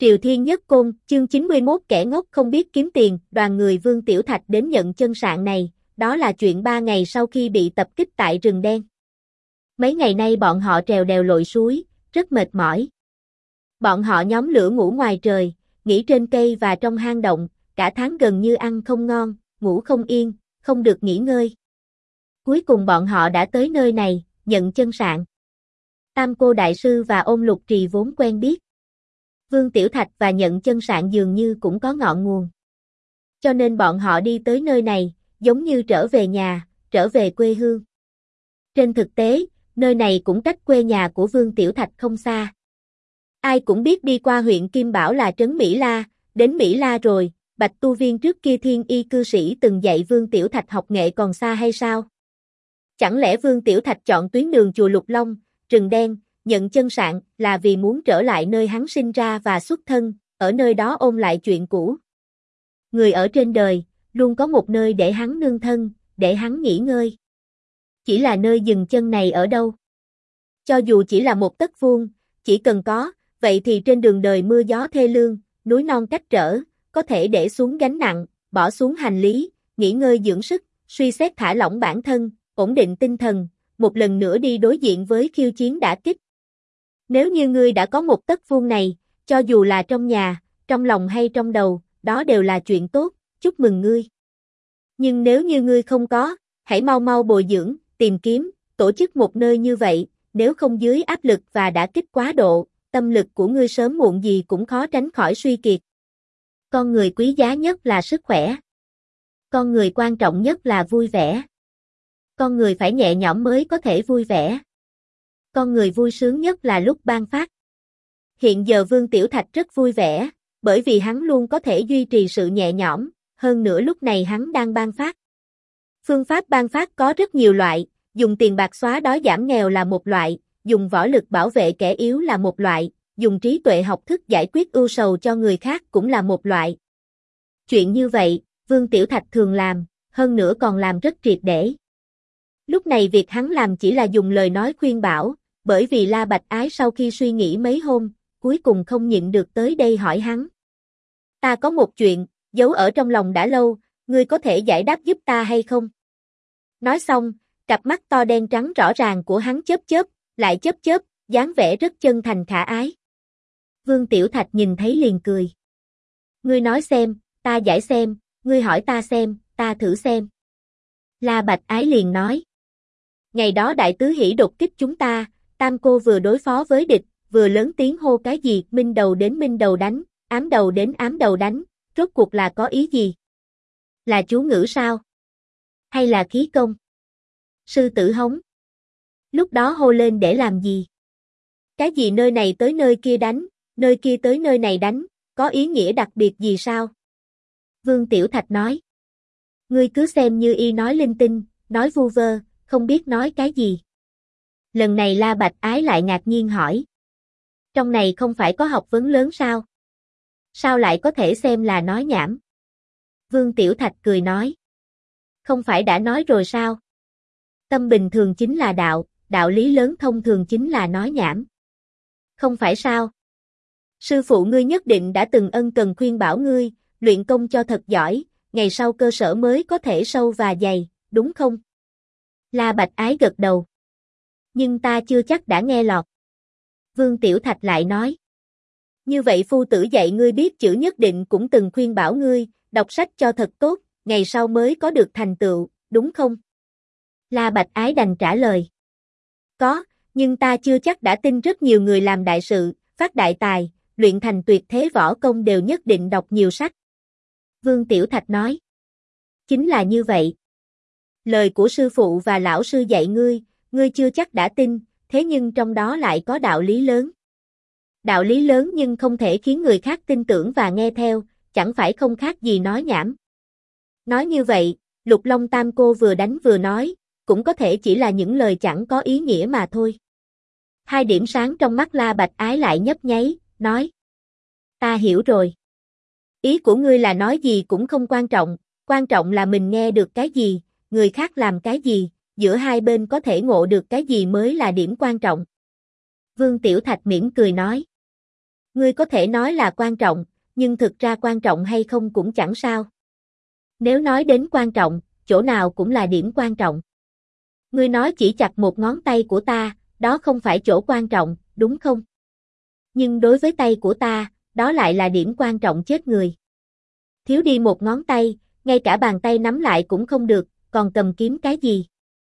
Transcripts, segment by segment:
Triều Thiên Nhất Côn, chương 91 kẻ ngốc không biết kiếm tiền, đoàn người Vương Tiểu Thạch đến nhận chân sạn này, đó là chuyện 3 ngày sau khi bị tập kích tại rừng đen. Mấy ngày nay bọn họ trèo đèo lội suối, rất mệt mỏi. Bọn họ nhóm lửa ngủ ngoài trời, nghỉ trên cây và trong hang động, cả tháng gần như ăn không ngon, ngủ không yên, không được nghỉ ngơi. Cuối cùng bọn họ đã tới nơi này, nhận chân sạn. Tam Cô Đại Sư và Ôn Lục Trì vốn quen biết. Vương Tiểu Thạch và nhận chân sạn dường như cũng có ngọn nguồn. Cho nên bọn họ đi tới nơi này, giống như trở về nhà, trở về quê hương. Trên thực tế, nơi này cũng cách quê nhà của Vương Tiểu Thạch không xa. Ai cũng biết đi qua huyện Kim Bảo là trấn Mỹ La, đến Mỹ La rồi, Bạch Tu Viên trước kia thiên y cư sĩ từng dạy Vương Tiểu Thạch học nghệ còn xa hay sao? Chẳng lẽ Vương Tiểu Thạch chọn tuyến đường chùa Lục Long, rừng đen, nhận chân sạn là vì muốn trở lại nơi hắn sinh ra và xuất thân, ở nơi đó ôn lại chuyện cũ. Người ở trên đời, luôn có một nơi để hắn nương thân, để hắn nghỉ ngơi. Chỉ là nơi dừng chân này ở đâu? Cho dù chỉ là một tấc vuông, chỉ cần có, vậy thì trên đường đời mưa gió thê lương, núi non cách trở, có thể để xuống gánh nặng, bỏ xuống hành lý, nghỉ ngơi dưỡng sức, suy xét thả lỏng bản thân, ổn định tinh thần, một lần nữa đi đối diện với khiêu chiến đả kích. Nếu như ngươi đã có một tấc vuông này, cho dù là trong nhà, trong lòng hay trong đầu, đó đều là chuyện tốt, chúc mừng ngươi. Nhưng nếu như ngươi không có, hãy mau mau bồi dưỡng, tìm kiếm, tổ chức một nơi như vậy, nếu không dưới áp lực và đả kích quá độ, tâm lực của ngươi sớm muộn gì cũng khó tránh khỏi suy kiệt. Con người quý giá nhất là sức khỏe. Con người quan trọng nhất là vui vẻ. Con người phải nhẹ nhõm mới có thể vui vẻ. Con người vui sướng nhất là lúc ban phát. Hiện giờ Vương Tiểu Thạch rất vui vẻ, bởi vì hắn luôn có thể duy trì sự nhẹ nhõm, hơn nữa lúc này hắn đang ban phát. Phương pháp ban phát có rất nhiều loại, dùng tiền bạc xóa đói giảm nghèo là một loại, dùng võ lực bảo vệ kẻ yếu là một loại, dùng trí tuệ học thức giải quyết ưu sầu cho người khác cũng là một loại. Chuyện như vậy, Vương Tiểu Thạch thường làm, hơn nữa còn làm rất triệt để. Lúc này việc hắn làm chỉ là dùng lời nói khuyên bảo, bởi vì La Bạch Ái sau khi suy nghĩ mấy hôm, cuối cùng không nhịn được tới đây hỏi hắn. Ta có một chuyện, giấu ở trong lòng đã lâu, ngươi có thể giải đáp giúp ta hay không? Nói xong, cặp mắt to đen trắng rõ ràng của hắn chớp chớp, lại chớp chớp, dáng vẻ rất chân thành khả ái. Vương Tiểu Thạch nhìn thấy liền cười. Ngươi nói xem, ta giải xem, ngươi hỏi ta xem, ta thử xem. La Bạch Ái liền nói. Ngày đó Đại Tứ Hỷ đột kích chúng ta, Tam Cô vừa đối phó với địch, vừa lớn tiếng hô cái gì, minh đầu đến minh đầu đánh, ám đầu đến ám đầu đánh, rốt cuộc là có ý gì? Là chú ngữ sao? Hay là khí công? Sư tử hống. Lúc đó hô lên để làm gì? Cái gì nơi này tới nơi kia đánh, nơi kia tới nơi này đánh, có ý nghĩa đặc biệt gì sao? Vương Tiểu Thạch nói. Ngươi cứ xem như y nói linh tinh, nói vu vơ, không biết nói cái gì. Lần này La Bạch Ái lại ngạc nhiên hỏi. Trong này không phải có học vấn lớn sao? Sao lại có thể xem là nói nhảm? Vương Tiểu Thạch cười nói. Không phải đã nói rồi sao? Tâm bình thường chính là đạo, đạo lý lớn thông thường chính là nói nhảm. Không phải sao? Sư phụ ngươi nhất định đã từng ân cần khuyên bảo ngươi, luyện công cho thật giỏi, ngày sau cơ sở mới có thể sâu và dày, đúng không? La Bạch Ái gật đầu. Nhưng ta chưa chắc đã nghe lọt. Vương Tiểu Thạch lại nói. Như vậy phu tử dạy ngươi biết chữ nhất định cũng từng khuyên bảo ngươi, đọc sách cho thật tốt, ngày sau mới có được thành tựu, đúng không? La Bạch Ái đành trả lời. Có, nhưng ta chưa chắc đã tin rất nhiều người làm đại sự, phát đại tài, luyện thành tuyệt thế võ công đều nhất định đọc nhiều sách. Vương Tiểu Thạch nói. Chính là như vậy. Lời của sư phụ và lão sư dạy ngươi chưa chắc đã tin, thế nhưng trong đó lại có đạo lý lớn. Đạo lý lớn nhưng không thể khiến người khác tin tưởng và nghe theo, chẳng phải không khác gì nói nhảm. Nói như vậy, Lục Long Tam Cô vừa đánh vừa nói, cũng có thể chỉ là những lời chẳng có ý nghĩa mà thôi. Hai điểm sáng trong mắt La Bạch Ái lại nhấp nháy, nói. Ta hiểu rồi. Ý của ngươi là nói gì cũng không quan trọng là mình nghe được cái gì, người khác làm cái gì, giữa hai bên có thể ngộ được cái gì mới là điểm quan trọng. Vương Tiểu Thạch mỉm cười nói. Ngươi có thể nói là quan trọng, nhưng thực ra quan trọng hay không cũng chẳng sao. Nếu nói đến quan trọng, chỗ nào cũng là điểm quan trọng. Ngươi nói chỉ chặt một ngón tay của ta, đó không phải chỗ quan trọng, đúng không? Nhưng đối với tay của ta, đó lại là điểm quan trọng chết người. Thiếu đi một ngón tay, ngay cả bàn tay nắm lại cũng không được, còn cầm kiếm cái gì?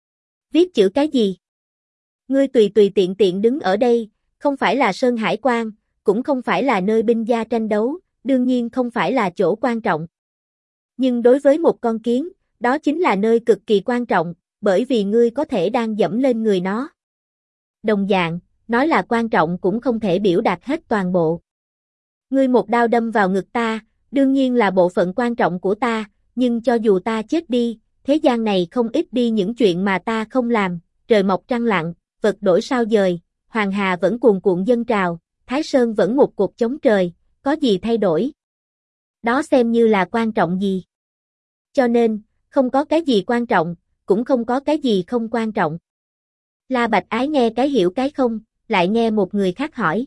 Viết chữ cái gì? Ngươi tùy tùy tiện tiện đứng ở đây, không phải là Sơn Hải Quan, cũng không phải là nơi binh gia tranh đấu, đương nhiên không phải là chỗ quan trọng. Nhưng đối với một con kiến, đó chính là nơi cực kỳ quan trọng, bởi vì ngươi có thể đang dẫm lên người nó. Đồng dạng, nói là quan trọng cũng không thể biểu đạt hết toàn bộ. Ngươi một đao đâm vào ngực ta, đương nhiên là bộ phận quan trọng của ta, nhưng cho dù ta chết đi, thế gian này không ít đi những chuyện mà ta không làm, trời mọc trăng lặn, vật đổi sao dời, hoàng hà vẫn cuồn cuộn dâng trào, Thái Sơn vẫn một cột chống trời, có gì thay đổi? Đó xem như là quan trọng gì? Cho nên, không có cái gì quan trọng, cũng không có cái gì không quan trọng. La Bạch Ái nghe cái hiểu cái không, lại nghe một người khác hỏi.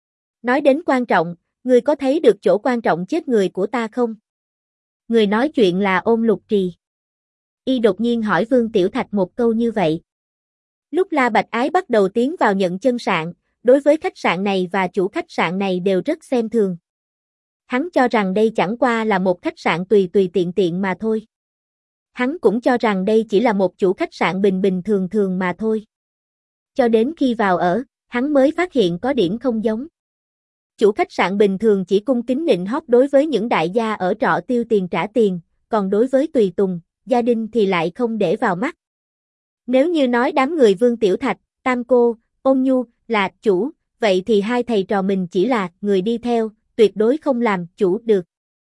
Nói đến quan trọng, ngươi có thấy được chỗ quan trọng chết người của ta không? Người nói chuyện là Ôn Lục Trì. Y đột nhiên hỏi Vương Tiểu Thạch một câu như vậy. Lúc La Bạch Ái bắt đầu tiến vào nhận chân sạn, đối với khách sạn này và chủ khách sạn này đều rất xem thường. Hắn cho rằng đây chẳng qua là một khách sạn tùy tùy tiện tiện mà thôi. Hắn cũng cho rằng đây chỉ là một chủ khách sạn bình bình thường thường mà thôi. Cho đến khi vào ở, hắn mới phát hiện có điểm không giống. Chủ khách sạn bình thường chỉ cung kính nịnh hót đối với những đại gia ở trọ tiêu tiền trả tiền, còn đối với tùy tùng, gia đình thì lại không để vào mắt. Nếu như nói đám người Vương Tiểu Thạch, Tam Cô, Ôn Nhu là chủ, vậy thì hai thầy trò mình chỉ là người đi theo, tuyệt đối không làm chủ được.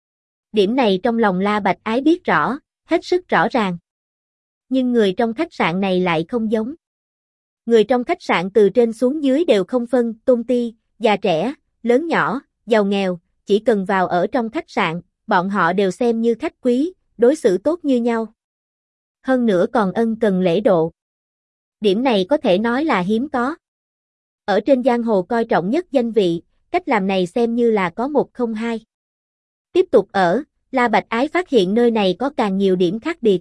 Điểm này trong lòng La Bạch Ái biết rõ, hết sức rõ ràng. Nhưng người trong khách sạn này lại không giống. Người trong khách sạn từ trên xuống dưới đều không phân tôn ti, già trẻ, lớn nhỏ, giàu nghèo, chỉ cần vào ở trong khách sạn, bọn họ đều xem như khách quý, đối xử tốt như nhau. Hơn nữa còn ân cần lễ độ. Điểm này có thể nói là hiếm có. Ở trên giang hồ coi trọng nhất danh vị, cách làm này xem như là có một không hai. Tiếp tục ở, La Bạch Ái phát hiện nơi này có càng nhiều điểm khác biệt.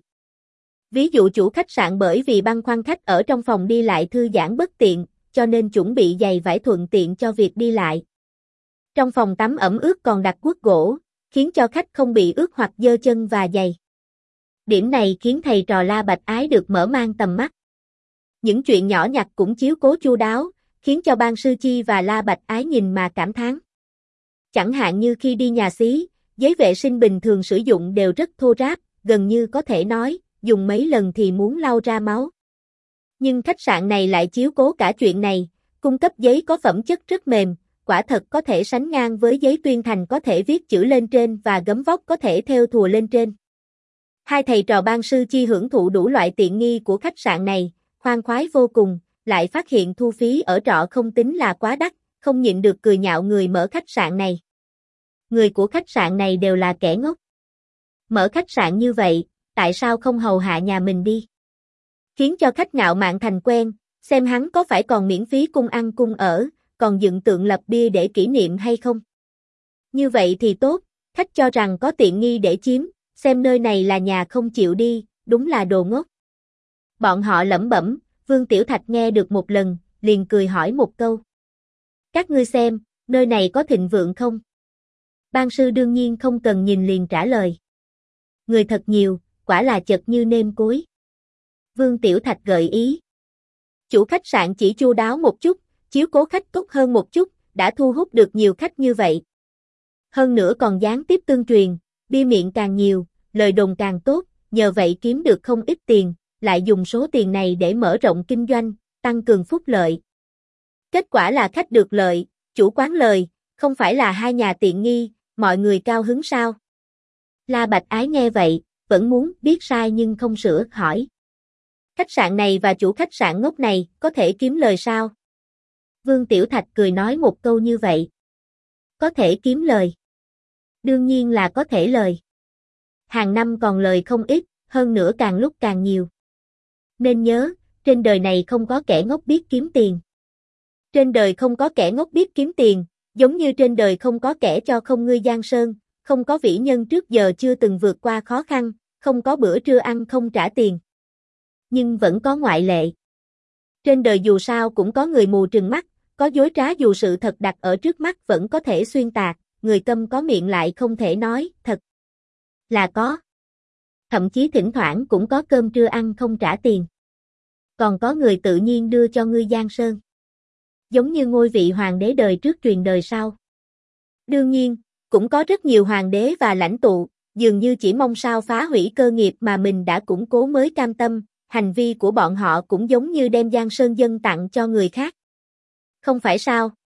Ví dụ chủ khách sạn bởi vì băn khoăn khách ở trong phòng đi lại thư giãn bất tiện, cho nên chuẩn bị giày vải thuận tiện cho việc đi lại. Trong phòng tắm ẩm ướt còn đặt guốc gỗ, khiến cho khách không bị ướt hoặc dơ chân và giày. Điểm này khiến thầy trò La Bạch Ái được mở mang tầm mắt. Những chuyện nhỏ nhặt cũng chiếu cố chu đáo, khiến cho Ban Sư Chi và La Bạch Ái nhìn mà cảm thán. Chẳng hạn như khi đi nhà xí, giấy vệ sinh bình thường sử dụng đều rất thô ráp, gần như có thể nói, dùng mấy lần thì muốn lau ra máu. Nhưng khách sạn này lại chiếu cố cả chuyện này, cung cấp giấy có phẩm chất rất mềm, quả thật có thể sánh ngang với giấy tuyên thành có thể viết chữ lên trên và gấm vóc có thể thêu thùa lên trên. Hai thầy trò Ban Sư Chi hưởng thụ đủ loại tiện nghi của khách sạn này, khoan khoái vô cùng, lại phát hiện thu phí ở trọ không tính là quá đắt, không nhịn được cười nhạo người mở khách sạn này. Người của khách sạn này đều là kẻ ngốc. Mở khách sạn như vậy, tại sao không hầu hạ nhà mình đi? Khiến cho khách ngạo mạn thành quen, xem hắn có phải còn miễn phí cung ăn cung ở, còn dựng tượng lập bia để kỷ niệm hay không? Như vậy thì tốt, khách cho rằng có tiện nghi để chiếm, xem nơi này là nhà không chịu đi, đúng là đồ ngốc. Bọn họ lẩm bẩm, Vương Tiểu Thạch nghe được một lần, liền cười hỏi một câu. Các ngươi xem, nơi này có thịnh vượng không? Ban sư đương nhiên không cần nhìn liền trả lời. Người thật nhiều, quả là chật như nêm cối. Vương Tiểu Thạch gợi ý. Chủ khách sạn chỉ chu đáo một chút, chiếu cố khách tốt hơn một chút, đã thu hút được nhiều khách như vậy. Hơn nữa còn gián tiếp tương truyền, bia miệng càng nhiều, lời đồn càng tốt, nhờ vậy kiếm được không ít tiền, lại dùng số tiền này để mở rộng kinh doanh, tăng cường phúc lợi. Kết quả là khách được lợi, chủ quán lời, không phải là hai nhà tiện nghi, mọi người cao hứng sao? La Bạch Ái nghe vậy, vẫn muốn biết sai nhưng không sửa, hỏi. Khách sạn này và chủ khách sạn ngốc này có thể kiếm lời sao? Vương Tiểu Thạch cười nói một câu như vậy. Có thể kiếm lời. Đương nhiên là có thể lời. Hàng năm còn lời không ít, hơn nữa càng lúc càng nhiều. Nên nhớ, trên đời này không có kẻ ngốc biết kiếm tiền. Trên đời không có kẻ ngốc biết kiếm tiền, Giống như trên đời không có kẻ cho không ngươi giang sơn, không có vĩ nhân trước giờ chưa từng vượt qua khó khăn, không có bữa trưa ăn không trả tiền. Nhưng vẫn có ngoại lệ. Trên đời dù sao cũng có người mù trừng mắt, có dối trá dù sự thật đặt ở trước mắt vẫn có thể xuyên tạc, người câm có miệng lại không thể nói, thật là có. Thậm chí thỉnh thoảng cũng có cơm trưa ăn không trả tiền. Còn có người tự nhiên đưa cho ngươi giang sơn. Giống như ngôi vị hoàng đế đời trước truyền đời sau. Đương nhiên, cũng có rất nhiều hoàng đế và lãnh tụ, dường như chỉ mong sao phá hủy cơ nghiệp mà mình đã củng cố mới cam tâm, hành vi của bọn họ cũng giống như đem giang sơn dâng tặng cho người khác. Không phải sao?